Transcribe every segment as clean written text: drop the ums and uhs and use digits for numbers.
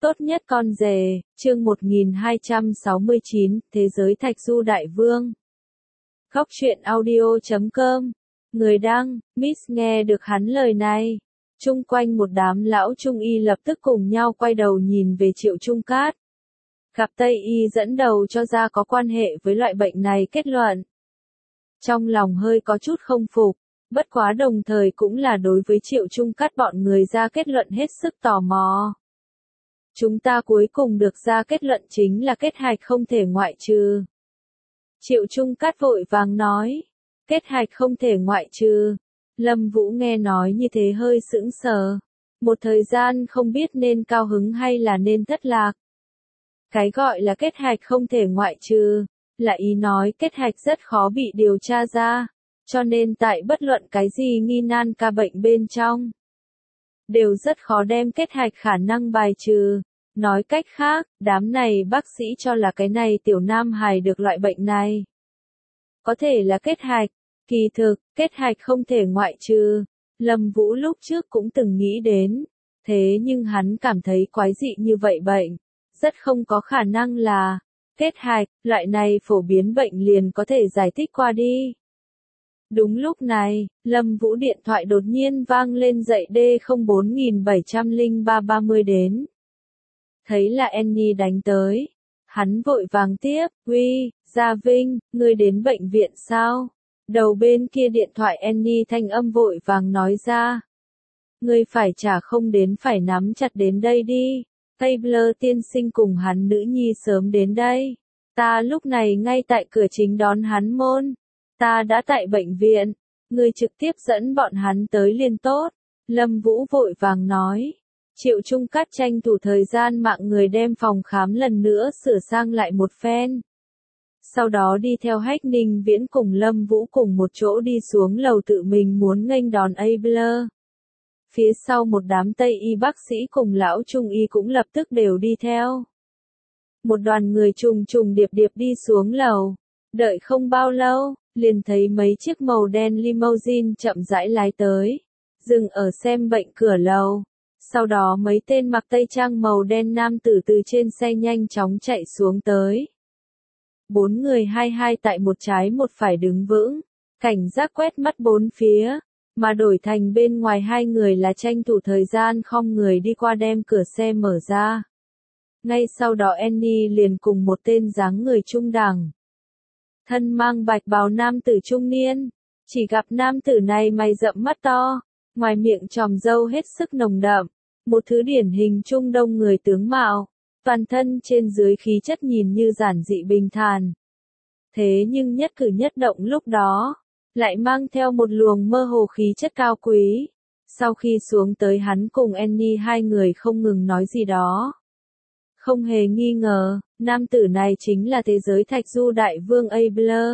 Tốt nhất con rể, chương 1269, Thế giới Thạch Du Đại Vương. Góc truyện audio.com. Người đăng, Miss nghe được hắn lời này. Chung quanh một đám lão trung y lập tức cùng nhau quay đầu nhìn về Triệu Trung Cát. Gặp Tây y dẫn đầu cho ra có quan hệ với loại bệnh này kết luận. Trong lòng hơi có chút không phục, bất quá đồng thời cũng là đối với Triệu Trung Cát bọn người ra kết luận hết sức tò mò. Chúng ta cuối cùng được ra kết luận chính là kết hạch không thể ngoại trừ. Triệu Trung Cát vội vàng nói, kết hạch không thể ngoại trừ. Lâm Vũ nghe nói như thế hơi sững sờ, một thời gian không biết nên cao hứng hay là nên thất lạc. Cái gọi là kết hạch không thể ngoại trừ, là ý nói kết hạch rất khó bị điều tra ra, cho nên tại bất luận cái gì nghi nan ca bệnh bên trong, đều rất khó đem kết hạch khả năng bài trừ. Nói cách khác, đám này bác sĩ cho là cái này tiểu nam hài được loại bệnh này có thể là kết hạch, kỳ thực, kết hạch không thể ngoại trừ. Lâm Vũ lúc trước cũng từng nghĩ đến, thế nhưng hắn cảm thấy quái dị như vậy bệnh, rất không có khả năng là kết hạch, loại này phổ biến bệnh liền có thể giải thích qua đi. Đúng lúc này, Lâm Vũ điện thoại đột nhiên vang lên dậy D0470330 đến. Thấy là Annie đánh tới, hắn vội vàng tiếp, uy, Gia Vinh, ngươi đến bệnh viện sao? Đầu bên kia điện thoại Annie thanh âm vội vàng nói ra. Ngươi phải trả không đến phải nắm chặt đến đây đi, Taylor tiên sinh cùng hắn nữ nhi sớm đến đây. Ta lúc này ngay tại cửa chính đón hắn môn, ta đã tại bệnh viện, ngươi trực tiếp dẫn bọn hắn tới liền tốt. Lâm Vũ vội vàng nói. Triệu Trung Cát tranh thủ thời gian mạng người đem phòng khám lần nữa sửa sang lại một phen. Sau đó đi theo Hách Ninh Viễn cùng Lâm Vũ cùng một chỗ đi xuống lầu tự mình muốn nghênh đón Abler. Phía sau một đám Tây y bác sĩ cùng lão Trung y cũng lập tức đều đi theo. Một đoàn người trùng trùng điệp điệp đi xuống lầu. Đợi không bao lâu, liền thấy mấy chiếc màu đen limousine chậm rãi lái tới, dừng ở xem bệnh cửa lầu. Sau đó mấy tên mặc tây trang màu đen nam tử từ trên xe nhanh chóng chạy xuống tới. Bốn người hai tại một trái một phải đứng vững, cảnh giác quét mắt bốn phía, mà đổi thành bên ngoài hai người là tranh thủ thời gian khom người đi qua đem cửa xe mở ra. Ngay sau đó Annie liền cùng một tên dáng người trung đẳng, thân mang bạch bào nam tử trung niên, chỉ gặp nam tử này mày rậm mắt to, ngoài miệng tròm râu hết sức nồng đậm, một thứ điển hình Trung Đông người tướng mạo, toàn thân trên dưới khí chất nhìn như giản dị bình thản. Thế nhưng nhất cử nhất động lúc đó, lại mang theo một luồng mơ hồ khí chất cao quý. Sau khi xuống tới hắn cùng Annie hai người không ngừng nói gì đó. Không hề nghi ngờ, nam tử này chính là thế giới Thạch Du Đại Vương Abler.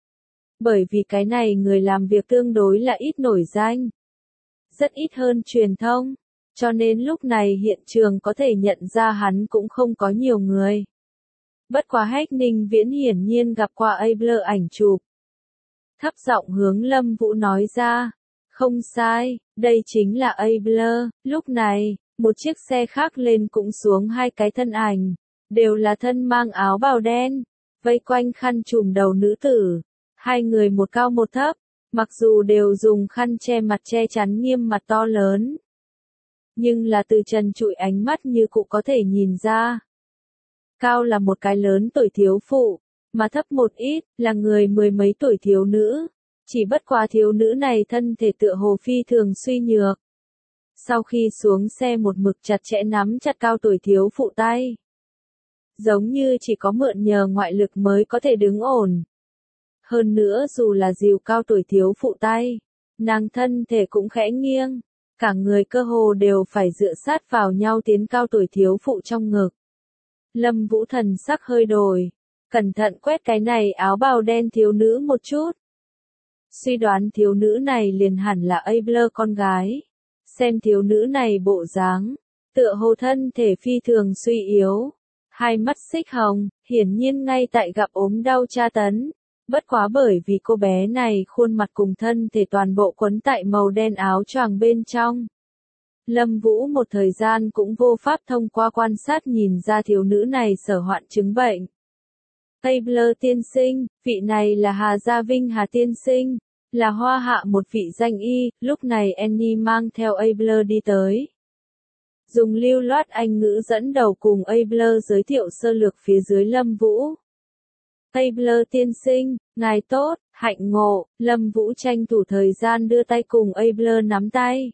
Bởi vì cái này người làm việc tương đối là ít nổi danh, rất ít hơn truyền thông, cho nên lúc này hiện trường có thể nhận ra hắn cũng không có nhiều người. Bất quá Hách Ninh Viễn hiển nhiên gặp qua Abler ảnh chụp. Thấp giọng hướng Lâm Vũ nói ra, không sai, đây chính là Abler. Lúc này, một chiếc xe khác lên cũng xuống hai cái thân ảnh, đều là thân mang áo bào đen, vây quanh khăn trùm đầu nữ tử. Hai người một cao một thấp, mặc dù đều dùng khăn che mặt che chắn nghiêm mặt to lớn, nhưng là từ trần trụi ánh mắt như cụ có thể nhìn ra. Cao là một cái lớn tuổi thiếu phụ, mà thấp một ít, là người mười mấy tuổi thiếu nữ. Chỉ bất quá thiếu nữ này thân thể tựa hồ phi thường suy nhược. Sau khi xuống xe một mực chặt chẽ nắm chặt cao tuổi thiếu phụ tay. Giống như chỉ có mượn nhờ ngoại lực mới có thể đứng ổn. Hơn nữa dù là dìu cao tuổi thiếu phụ tay, nàng thân thể cũng khẽ nghiêng, cả người cơ hồ đều phải dựa sát vào nhau tiến cao tuổi thiếu phụ trong ngực. Lâm Vũ thần sắc hơi đổi, cẩn thận quét cái này áo bào đen thiếu nữ một chút. Suy đoán thiếu nữ này liền hẳn là Abler con gái. Xem thiếu nữ này bộ dáng, tựa hồ thân thể phi thường suy yếu, hai mắt xích hồng, hiển nhiên ngay tại gặp ốm đau tra tấn. Bất quá bởi vì cô bé này khuôn mặt cùng thân thể toàn bộ quấn tại màu đen áo choàng bên trong, Lâm Vũ một thời gian cũng vô pháp thông qua quan sát nhìn ra thiếu nữ này sở hoạn chứng bệnh. Abler tiên sinh, vị này là Hà Gia Vinh Hà tiên sinh, là Hoa Hạ một vị danh y. Lúc này Annie mang theo Abler đi tới. Dùng lưu loát Anh ngữ dẫn đầu cùng Abler giới thiệu sơ lược phía dưới Lâm Vũ. Abler tiên sinh, ngài tốt, hạnh ngộ. Lâm Vũ tranh thủ thời gian đưa tay cùng Abler nắm tay.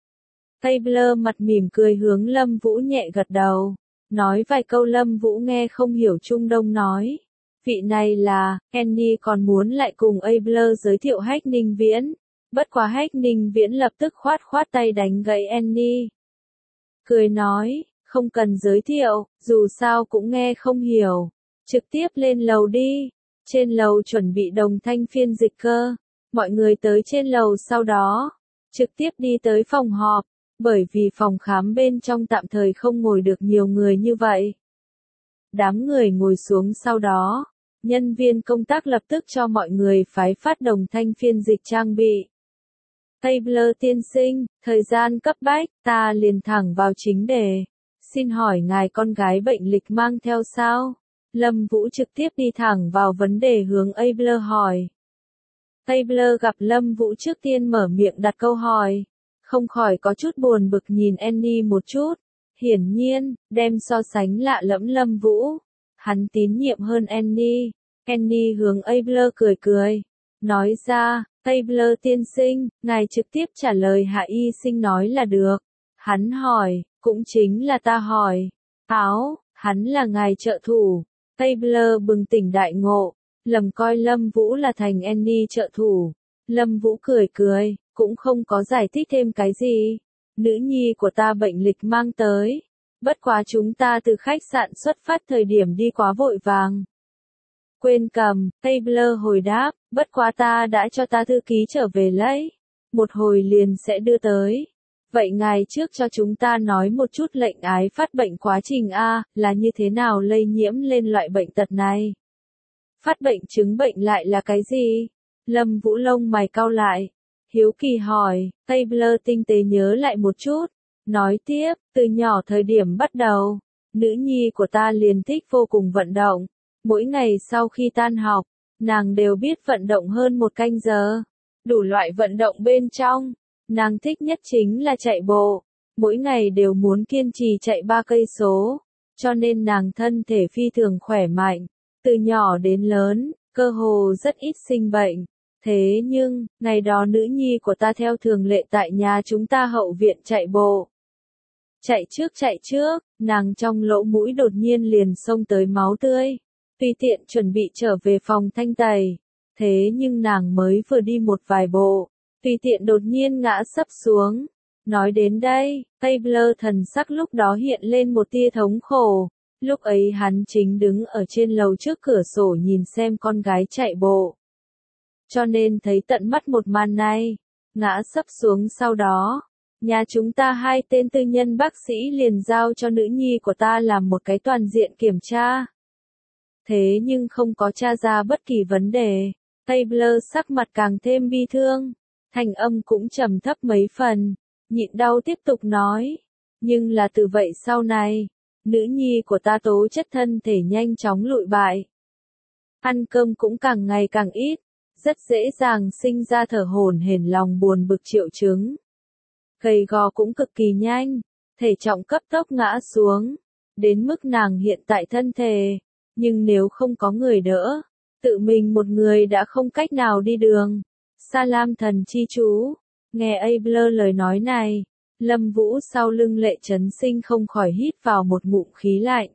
Abler mặt mỉm cười hướng Lâm Vũ nhẹ gật đầu. Nói vài câu Lâm Vũ nghe không hiểu Trung Đông nói. Vị này là, Annie còn muốn lại cùng Abler giới thiệu Hách Ninh Viễn. Bất quá Hách Ninh Viễn lập tức khoát tay đánh gãy Annie. Cười nói, không cần giới thiệu, dù sao cũng nghe không hiểu. Trực tiếp lên lầu đi. Trên lầu chuẩn bị đồng thanh phiên dịch cơ. Mọi người tới trên lầu sau đó. Trực tiếp đi tới phòng họp. Bởi vì phòng khám bên trong tạm thời không ngồi được nhiều người như vậy. Đám người ngồi xuống sau đó. Nhân viên công tác lập tức cho mọi người phái phát đồng thanh phiên dịch trang bị. Abler tiên sinh, thời gian cấp bách, ta liền thẳng vào chính đề. Xin hỏi ngài con gái bệnh lịch mang theo sao? Lâm Vũ trực tiếp đi thẳng vào vấn đề hướng Abler hỏi. Abler gặp Lâm Vũ trước tiên mở miệng đặt câu hỏi. Không khỏi có chút buồn bực nhìn Annie một chút. Hiển nhiên, đem so sánh lạ lẫm Lâm Vũ. Hắn tín nhiệm hơn Annie. Annie hướng Abler cười. Nói ra, Abler tiên sinh, ngài trực tiếp trả lời Hạ y sinh nói là được. Hắn hỏi, cũng chính là ta hỏi. Hắn là ngài trợ thủ. Abler bừng tỉnh đại ngộ, lầm coi Lâm Vũ là thành Annie trợ thủ. Lâm Vũ cười, cũng không có giải thích thêm cái gì. Nữ nhi của ta bệnh lịch mang tới. Bất quá chúng ta từ khách sạn xuất phát thời điểm đi quá vội vàng. Quên cầm, Abler hồi đáp, bất quá ta đã cho ta thư ký trở về lấy. Một hồi liền sẽ đưa tới. Vậy ngài trước cho chúng ta nói một chút lệnh ái phát bệnh quá trình A, là như thế nào lây nhiễm lên loại bệnh tật này? Phát bệnh chứng bệnh lại là cái gì? Lâm Vũ lông mày cau lại. Hiếu kỳ hỏi, Abler tinh tế nhớ lại một chút. Nói tiếp, từ nhỏ thời điểm bắt đầu, nữ nhi của ta liền thích vô cùng vận động. Mỗi ngày sau khi tan học, nàng đều biết vận động hơn 1 canh giờ. Đủ loại vận động bên trong, nàng thích nhất chính là chạy bộ. Mỗi ngày đều muốn kiên trì chạy 3 cây số. Cho nên nàng thân thể phi thường khỏe mạnh. Từ nhỏ đến lớn, cơ hồ rất ít sinh bệnh. Thế nhưng, ngày đó nữ nhi của ta theo thường lệ tại nhà chúng ta hậu viện chạy bộ. Chạy trước, nàng trong lỗ mũi đột nhiên liền xông tới máu tươi. Tùy tiện chuẩn bị trở về phòng thanh tẩy. Thế nhưng nàng mới vừa đi một vài bộ. Tùy tiện đột nhiên ngã sấp xuống. Nói đến đây, Abler thần sắc lúc đó hiện lên một tia thống khổ. Lúc ấy hắn chính đứng ở trên lầu trước cửa sổ nhìn xem con gái chạy bộ. Cho nên thấy tận mắt một màn này. Ngã sấp xuống sau đó. Nhà chúng ta 2 tên tư nhân bác sĩ liền giao cho nữ nhi của ta làm một cái toàn diện kiểm tra. Thế nhưng không có tra ra bất kỳ vấn đề. Abler sắc mặt càng thêm bi thương. Thanh âm cũng trầm thấp mấy phần. Nhịn đau tiếp tục nói. Nhưng là từ vậy sau này, nữ nhi của ta tố chất thân thể nhanh chóng lụi bại. Ăn cơm cũng càng ngày càng ít. Rất dễ dàng sinh ra thở hổn hển lòng buồn bực triệu chứng. Gầy gò cũng cực kỳ nhanh. Thể trọng cấp tốc ngã xuống. Đến mức nàng hiện tại thân thể. Nhưng nếu không có người đỡ, tự mình một người đã không cách nào đi đường. Sa Lam thần chi chú. Nghe Abler lời nói này, Lâm Vũ sau lưng Lệ Chấn Sinh không khỏi hít vào một ngụm khí lạnh.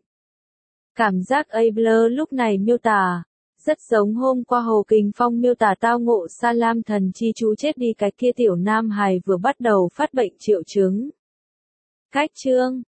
Cảm giác Abler lúc này miêu tả, rất giống hôm qua Hồ Kình Phong miêu tả tao ngộ Sa Lam thần chi chú chết đi cái kia tiểu nam hài vừa bắt đầu phát bệnh triệu chứng. Cách chương